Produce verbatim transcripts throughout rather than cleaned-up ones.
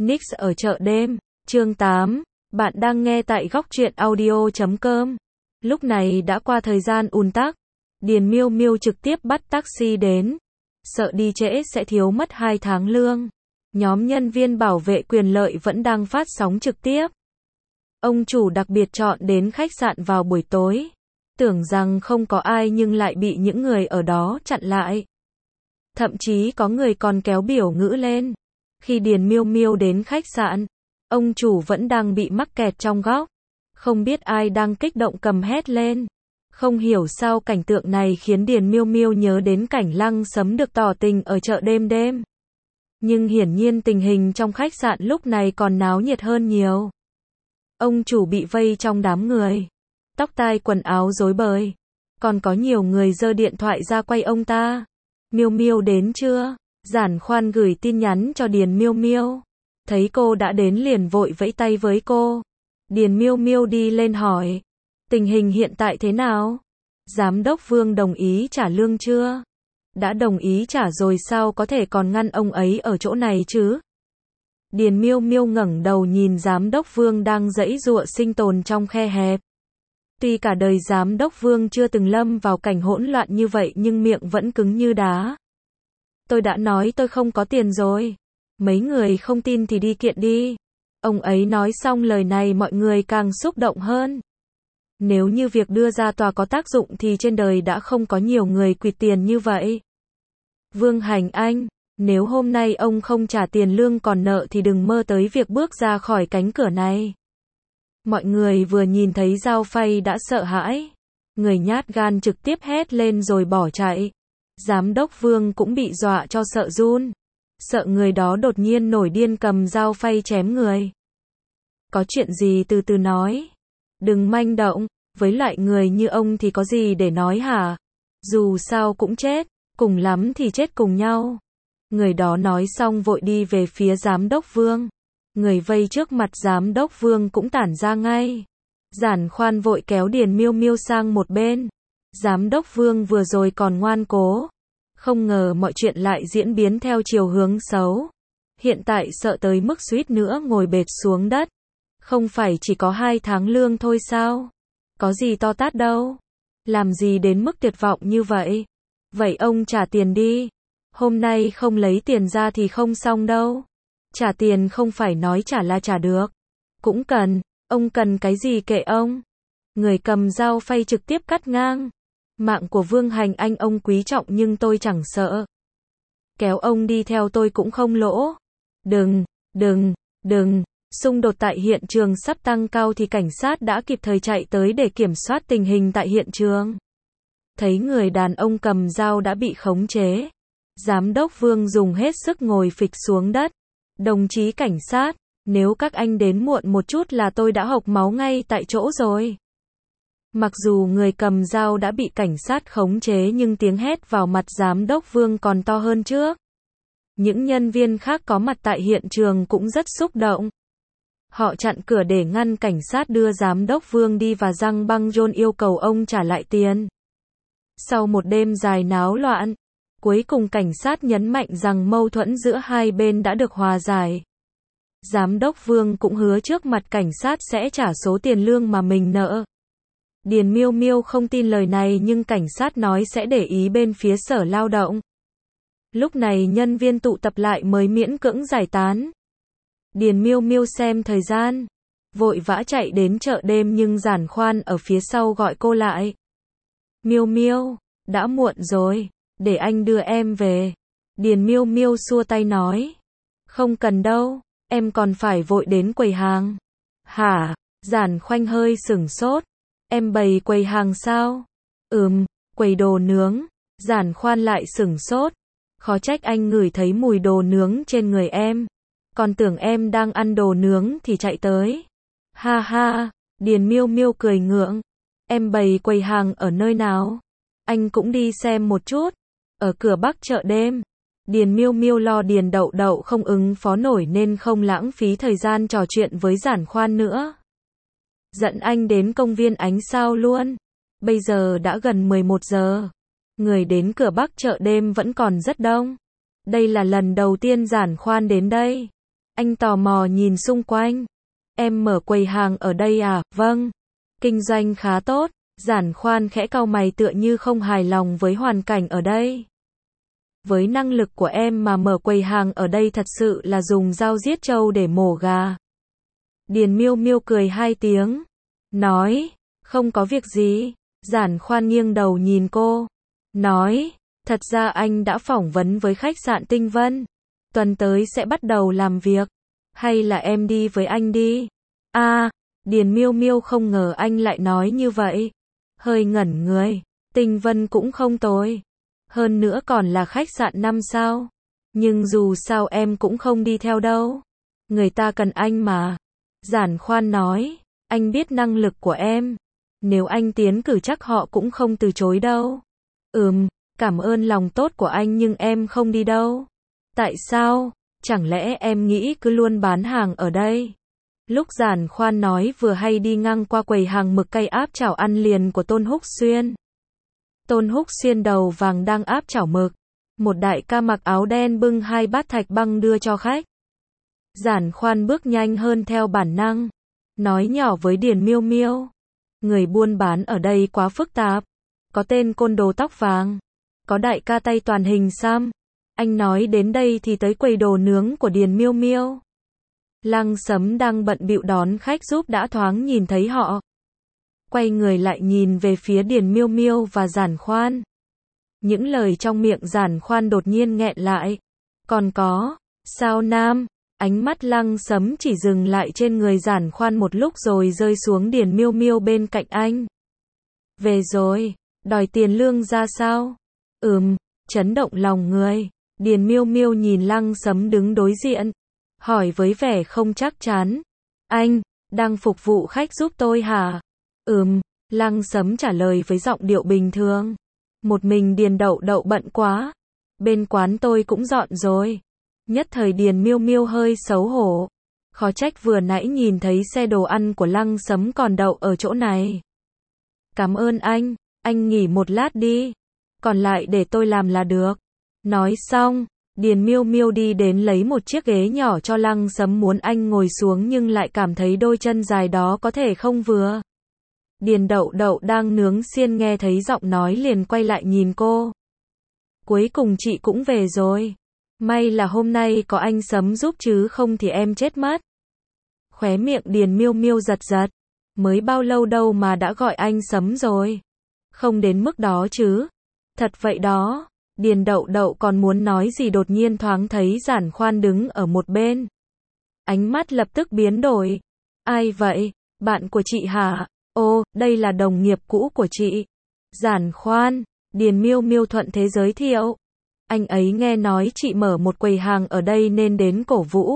Nix ở chợ đêm, chương tám. Bạn đang nghe tại góc truyện audio chấm com. Lúc này đã qua thời gian ùn tắc. Điền Miêu Miêu trực tiếp bắt taxi đến. Sợ đi trễ sẽ thiếu mất hai tháng lương. Nhóm nhân viên bảo vệ quyền lợi vẫn đang phát sóng trực tiếp. Ông chủ đặc biệt chọn đến khách sạn vào buổi tối. Tưởng rằng không có ai nhưng lại bị những người ở đó chặn lại. Thậm chí có người còn kéo biểu ngữ lên. Khi Điền Miêu Miêu đến khách sạn, ông chủ vẫn đang bị mắc kẹt trong góc. Không biết ai đang kích động cầm hét lên. Không hiểu sao cảnh tượng này khiến Điền Miêu Miêu nhớ đến cảnh Lăng Sấm được tỏ tình ở chợ đêm đêm. Nhưng hiển nhiên tình hình trong khách sạn lúc này còn náo nhiệt hơn nhiều. Ông chủ bị vây trong đám người. Tóc tai quần áo rối bời. Còn có nhiều người giơ điện thoại ra quay ông ta. Miêu Miêu đến chưa? Giản Khoan gửi tin nhắn cho Điền Miêu Miêu. Thấy cô đã đến liền vội vẫy tay với cô. Điền Miêu Miêu đi lên hỏi. Tình hình hiện tại thế nào? Giám đốc Vương đồng ý trả lương chưa? Đã đồng ý trả rồi sao có thể còn ngăn ông ấy ở chỗ này chứ? Điền Miêu Miêu ngẩng đầu nhìn giám đốc Vương đang giãy giụa sinh tồn trong khe hẹp. Tuy cả đời giám đốc Vương chưa từng lâm vào cảnh hỗn loạn như vậy nhưng miệng vẫn cứng như đá. Tôi đã nói tôi không có tiền rồi. Mấy người không tin thì đi kiện đi. Ông ấy nói xong lời này mọi người càng xúc động hơn. Nếu như việc đưa ra tòa có tác dụng thì trên đời đã không có nhiều người quỵt tiền như vậy. Vương Hành Anh, nếu hôm nay ông không trả tiền lương còn nợ thì đừng mơ tới việc bước ra khỏi cánh cửa này. Mọi người vừa nhìn thấy Giao Phay đã sợ hãi. Người nhát gan trực tiếp hét lên rồi bỏ chạy. Giám đốc Vương cũng bị dọa cho sợ run. Sợ người đó đột nhiên nổi điên cầm dao phay chém người. Có chuyện gì từ từ nói. Đừng manh động, với loại người như ông thì có gì để nói hả? Dù sao cũng chết, cùng lắm thì chết cùng nhau. Người đó nói xong vội đi về phía giám đốc Vương. Người vây trước mặt giám đốc Vương cũng tản ra ngay. Giản Khoan vội kéo Điền Miêu Miêu sang một bên. Giám đốc Vương vừa rồi còn ngoan cố. Không ngờ mọi chuyện lại diễn biến theo chiều hướng xấu. Hiện tại sợ tới mức suýt nữa ngồi bệt xuống đất. Không phải chỉ có hai tháng lương thôi sao? Có gì to tát đâu. Làm gì đến mức tuyệt vọng như vậy? Vậy ông trả tiền đi. Hôm nay không lấy tiền ra thì không xong đâu. Trả tiền không phải nói trả là trả được. Cũng cần, ông cần cái gì kệ ông. Người cầm dao phay trực tiếp cắt ngang. Mạng của Vương Hành Anh ông quý trọng nhưng tôi chẳng sợ. Kéo ông đi theo tôi cũng không lỗ. Đừng, đừng, đừng. Xung đột tại hiện trường sắp tăng cao thì cảnh sát đã kịp thời chạy tới để kiểm soát tình hình tại hiện trường. Thấy người đàn ông cầm dao đã bị khống chế. Giám đốc Vương dùng hết sức ngồi phịch xuống đất. Đồng chí cảnh sát, nếu các anh đến muộn một chút là tôi đã hộc máu ngay tại chỗ rồi. Mặc dù người cầm dao đã bị cảnh sát khống chế nhưng tiếng hét vào mặt giám đốc Vương còn to hơn trước. Những nhân viên khác có mặt tại hiện trường cũng rất xúc động. Họ chặn cửa để ngăn cảnh sát đưa giám đốc Vương đi và Giang Băng John yêu cầu ông trả lại tiền. Sau một đêm dài náo loạn, cuối cùng cảnh sát nhấn mạnh rằng mâu thuẫn giữa hai bên đã được hòa giải. Giám đốc Vương cũng hứa trước mặt cảnh sát sẽ trả số tiền lương mà mình nợ. Điền Miêu Miêu không tin lời này nhưng cảnh sát nói sẽ để ý bên phía Sở Lao động. Lúc này nhân viên tụ tập lại mới miễn cưỡng giải tán. Điền Miêu Miêu xem thời gian, vội vã chạy đến chợ đêm nhưng Giản Khoan ở phía sau gọi cô lại. Miêu Miêu, đã muộn rồi, để anh đưa em về. Điền Miêu Miêu xua tay nói. Không cần đâu, em còn phải vội đến quầy hàng. Hả? Giản Khoanh hơi sửng sốt. Em bày quầy hàng sao? Ừm, quầy đồ nướng. Giản Khoan lại sửng sốt. Khó trách anh ngửi thấy mùi đồ nướng trên người em. Còn tưởng em đang ăn đồ nướng thì chạy tới. Ha ha, Điền Miêu Miêu cười ngượng. Em bày quầy hàng ở nơi nào? Anh cũng đi xem một chút. Ở cửa Bắc chợ đêm. Điền Miêu Miêu lo Điền Đậu Đậu không ứng phó nổi nên không lãng phí thời gian trò chuyện với Giản Khoan nữa. Dẫn anh đến công viên Ánh Sao luôn. Bây giờ đã gần mười một giờ. Người đến cửa Bắc chợ đêm vẫn còn rất đông. Đây là lần đầu tiên Giản Khoan đến đây. Anh tò mò nhìn xung quanh. Em mở quầy hàng ở đây à? Vâng. Kinh doanh khá tốt. Giản Khoan khẽ cau mày tựa như không hài lòng với hoàn cảnh ở đây. Với năng lực của em mà mở quầy hàng ở đây thật sự là dùng dao giết trâu để mổ gà. Điền Miêu Miêu cười hai tiếng. Nói, không có việc gì. Giản Khoan nghiêng đầu nhìn cô. Nói, thật ra anh đã phỏng vấn với khách sạn Tinh Vân. Tuần tới sẽ bắt đầu làm việc. Hay là em đi với anh đi? À, Điền Miêu Miêu không ngờ anh lại nói như vậy. Hơi ngẩn người. Tinh Vân cũng không tồi. Hơn nữa còn là khách sạn năm sao. Nhưng dù sao em cũng không đi theo đâu. Người ta cần anh mà. Giản Khoan nói, anh biết năng lực của em. Nếu anh tiến cử chắc họ cũng không từ chối đâu. Ừm, cảm ơn lòng tốt của anh nhưng em không đi đâu. Tại sao? Chẳng lẽ em nghĩ cứ luôn bán hàng ở đây? Lúc Giản Khoan nói vừa hay đi ngang qua quầy hàng mực cay áp chảo ăn liền của Tôn Húc Xuyên. Tôn Húc Xuyên đầu vàng đang áp chảo mực. Một đại ca mặc áo đen bưng hai bát thạch băng đưa cho khách. Giản Khoan bước nhanh hơn theo bản năng. Nói nhỏ với Điền Miêu Miêu. Người buôn bán ở đây quá phức tạp. Có tên côn đồ tóc vàng. Có đại ca tay toàn hình xăm. Anh nói đến đây thì tới quầy đồ nướng của Điền Miêu Miêu. Lăng Sấm đang bận bịu đón khách giúp đã thoáng nhìn thấy họ. Quay người lại nhìn về phía Điền Miêu Miêu và Giản Khoan. Những lời trong miệng Giản Khoan đột nhiên nghẹn lại. Còn có, sao Nam? Ánh mắt Lăng Sấm chỉ dừng lại trên người Giản Khoan một lúc rồi rơi xuống Điền Miêu Miêu bên cạnh anh. Về rồi, đòi tiền lương ra sao? Ừm, chấn động lòng người. Điền Miêu Miêu nhìn Lăng Sấm đứng đối diện. Hỏi với vẻ không chắc chắn. Anh, đang phục vụ khách giúp tôi hả? Ừm, Lăng Sấm trả lời với giọng điệu bình thường. Một mình Điền Đậu Đậu bận quá. Bên quán tôi cũng dọn rồi. Nhất thời Điền Miêu Miêu hơi xấu hổ. Khó trách vừa nãy nhìn thấy xe đồ ăn của Lăng Sấm còn đậu ở chỗ này. Cảm ơn anh, anh nghỉ một lát đi. Còn lại để tôi làm là được. Nói xong, Điền Miêu Miêu đi đến lấy một chiếc ghế nhỏ cho Lăng Sấm muốn anh ngồi xuống nhưng lại cảm thấy đôi chân dài đó có thể không vừa. Điền Đậu Đậu đang nướng xiên nghe thấy giọng nói liền quay lại nhìn cô. Cuối cùng chị cũng về rồi. May là hôm nay có anh Sấm giúp chứ không thì em chết mất. Khóe miệng Điền Miêu Miêu giật giật. Mới bao lâu đâu mà đã gọi anh Sấm rồi. Không đến mức đó chứ. Thật vậy đó. Điền Đậu Đậu còn muốn nói gì đột nhiên thoáng thấy Giản Khoan đứng ở một bên. Ánh mắt lập tức biến đổi. Ai vậy? Bạn của chị hả? Ô, đây là đồng nghiệp cũ của chị. Giản Khoan, Điền Miêu Miêu thuận thế giới thiệu. Anh ấy nghe nói chị mở một quầy hàng ở đây nên đến cổ vũ.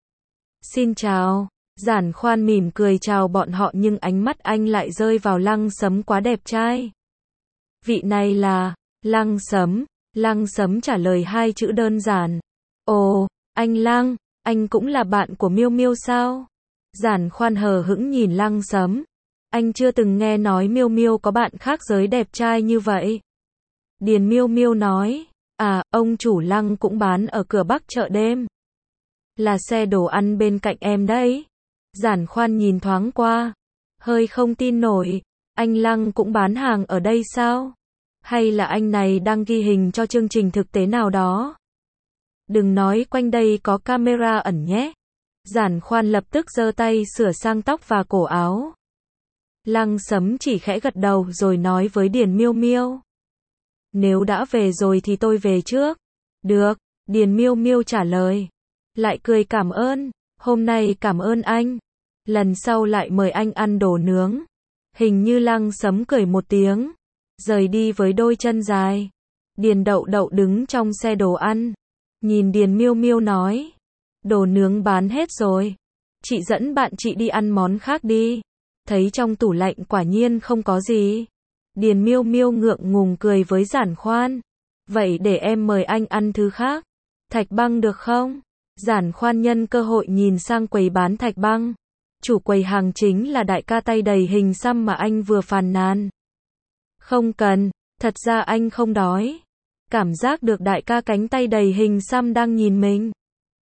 Xin chào. Giản Khoan mỉm cười chào bọn họ nhưng ánh mắt anh lại rơi vào Lăng Sấm quá đẹp trai. Vị này là Lăng Sấm. Lăng Sấm trả lời hai chữ đơn giản. Ồ, anh Lăng, anh cũng là bạn của Miêu Miêu sao? Giản Khoan hờ hững nhìn Lăng Sấm. Anh chưa từng nghe nói Miêu Miêu có bạn khác giới đẹp trai như vậy. Điền Miêu Miêu nói. À, ông chủ Lăng cũng bán ở cửa Bắc chợ đêm. Là xe đồ ăn bên cạnh em đấy. Giản Khoan nhìn thoáng qua. Hơi không tin nổi. Anh Lăng cũng bán hàng ở đây sao? Hay là anh này đang ghi hình cho chương trình thực tế nào đó? Đừng nói quanh đây có camera ẩn nhé. Giản Khoan lập tức giơ tay sửa sang tóc và cổ áo. Lăng Sấm chỉ khẽ gật đầu rồi nói với Điền Miêu Miêu. Nếu đã về rồi thì tôi về trước. Được, Điền Miêu Miêu trả lời. Lại cười cảm ơn. Hôm nay cảm ơn anh. Lần sau lại mời anh ăn đồ nướng. Hình như Lăng Sấm cười một tiếng. Rời đi với đôi chân dài. Điền Đậu Đậu đứng trong xe đồ ăn. Nhìn Điền Miêu Miêu nói. Đồ nướng bán hết rồi. Chị dẫn bạn chị đi ăn món khác đi. Thấy trong tủ lạnh quả nhiên không có gì. Điền Miêu Miêu ngượng ngùng cười với Giản Khoan. Vậy để em mời anh ăn thứ khác. Thạch băng được không? Giản Khoan nhân cơ hội nhìn sang quầy bán thạch băng. Chủ quầy hàng chính là đại ca tay đầy hình xăm mà anh vừa phàn nàn. Không cần, thật ra anh không đói. Cảm giác được đại ca cánh tay đầy hình xăm đang nhìn mình.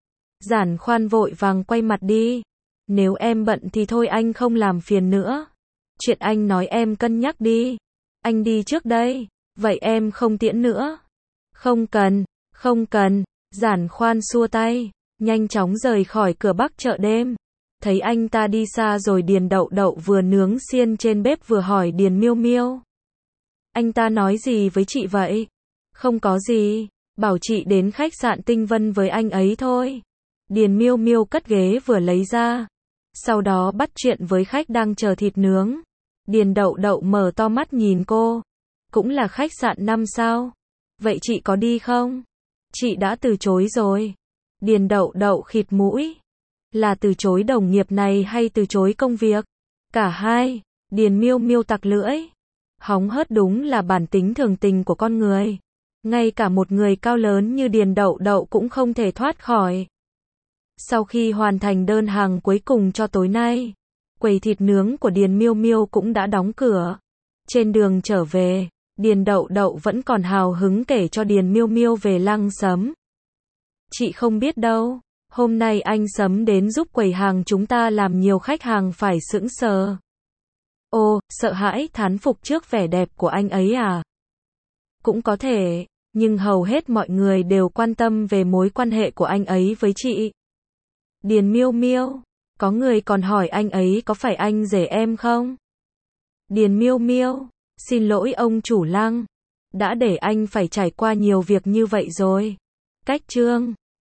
Giản Khoan vội vàng quay mặt đi. Nếu em bận thì thôi anh không làm phiền nữa. Chuyện anh nói em cân nhắc đi. Anh đi trước đây. Vậy em không tiễn nữa. Không cần, không cần. Giản Khoan xua tay, nhanh chóng rời khỏi cửa Bắc chợ đêm. Thấy anh ta đi xa rồi Điền Đậu Đậu vừa nướng xiên trên bếp vừa hỏi Điền Miêu Miêu. Anh ta nói gì với chị vậy? Không có gì, bảo chị đến khách sạn Tinh Vân với anh ấy thôi. Điền Miêu Miêu cất ghế vừa lấy ra. Sau đó bắt chuyện với khách đang chờ thịt nướng. Điền Đậu Đậu mở to mắt nhìn cô. Cũng là khách sạn năm sao? Vậy chị có đi không? Chị đã từ chối rồi. Điền Đậu Đậu khịt mũi. Là từ chối đồng nghiệp này hay từ chối công việc? Cả hai. Điền Miêu Miêu tặc lưỡi. Hóng hớt đúng là bản tính thường tình của con người. Ngay cả một người cao lớn như Điền Đậu Đậu cũng không thể thoát khỏi. Sau khi hoàn thành đơn hàng cuối cùng cho tối nay, quầy thịt nướng của Điền Miêu Miêu cũng đã đóng cửa. Trên đường trở về, Điền Đậu Đậu vẫn còn hào hứng kể cho Điền Miêu Miêu về Lăng Sấm. Chị không biết đâu, hôm nay anh Sấm đến giúp quầy hàng chúng ta làm nhiều khách hàng phải sững sờ. Ô, sợ hãi thán phục trước vẻ đẹp của anh ấy à? Cũng có thể, nhưng hầu hết mọi người đều quan tâm về mối quan hệ của anh ấy với chị. Điền Miêu Miêu, có người còn hỏi anh ấy có phải anh rể em không? Điền Miêu Miêu, xin lỗi ông chủ Lăng, đã để anh phải trải qua nhiều việc như vậy rồi. Cách chương